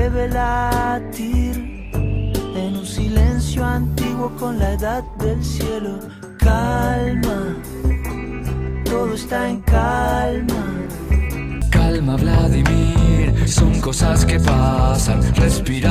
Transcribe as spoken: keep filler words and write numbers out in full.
debe latir en un silencio antiguo con la edad del cielo. Calma, todo está en calma. Calma, Vladimir, son cosas que pasan. Respira